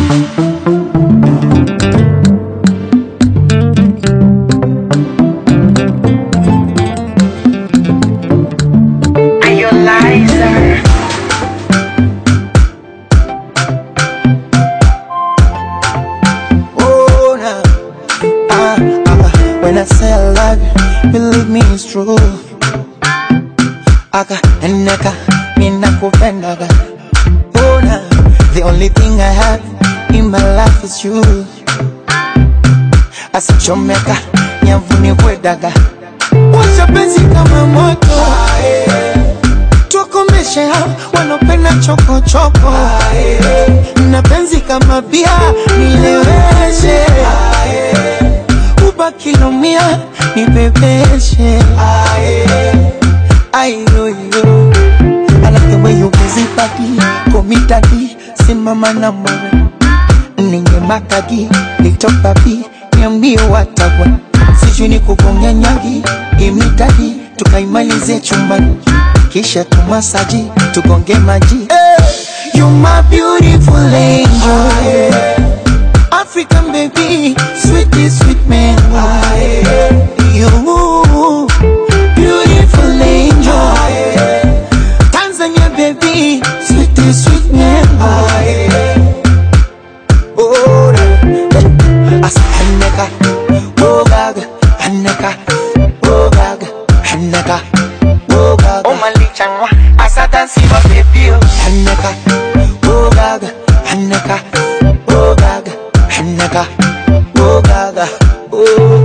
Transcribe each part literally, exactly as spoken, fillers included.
When I say I love you, believe me it's true. Aka eneka ninakupendaga. Oh na, the only thing I have in my life is you. Asichomeka nyavuni kwedaga. Washa penzi kama moto, tukomeshe hao wanopenda choko choko. Na penzi kama bia nileweshe, kilomia ni bebeshe. Ayo yo, I like the way you busy body, komitadi, simama na mwe. Ninge makagi, little papi, niambie watagwa. Sijui ni kugonga nyagi, imitadi, tukaimalize chumbani. Kisha tumasaji, tugonge maji. You my beautiful angel, African baby, sweetie sweet man. You beautiful angel, Tanzania baby, sweetie sweet man. Oh, as Haneka, oh gaga, Haneka, oh gaga, Haneka, oh gaga. Oh my lichangwa, asata siwa baby, Haneka, oh gaga, Haneka, oh gaga. Haneka, oh gaga, oh.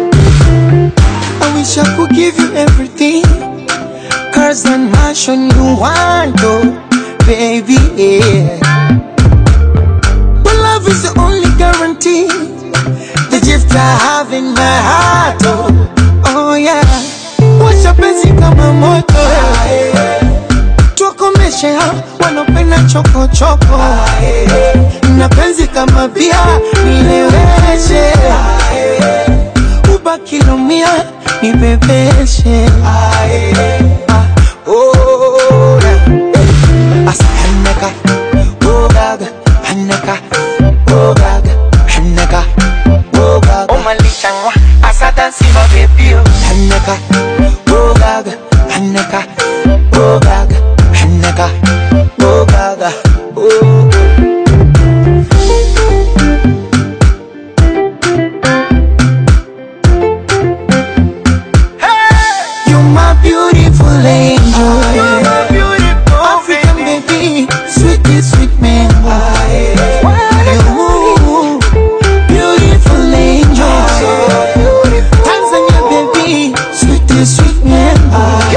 I wish I could give you everything, cars and mansion you want, oh, baby, yeah. But love is the only guarantee, the gift I have in my heart, oh, oh yeah. Watch your penzi kama moto, tukomeshe hao wanopenda choko choko. Na penzi kama bia nileweshe, ubakilomia nibebeshe. Oh, asa Haneka, oh gaga, Haneka, oh gaga, Haneka, oh gaga. Oh malichangwa, asa dansi ma baby, Haneka, oh gaga, Haneka, oh gaga, Haneka, oh gaga, oh. Beautiful angel, you're my beautiful African baby, sweetie sweet man. You beautiful angel, Tanzania baby, sweetie sweet man.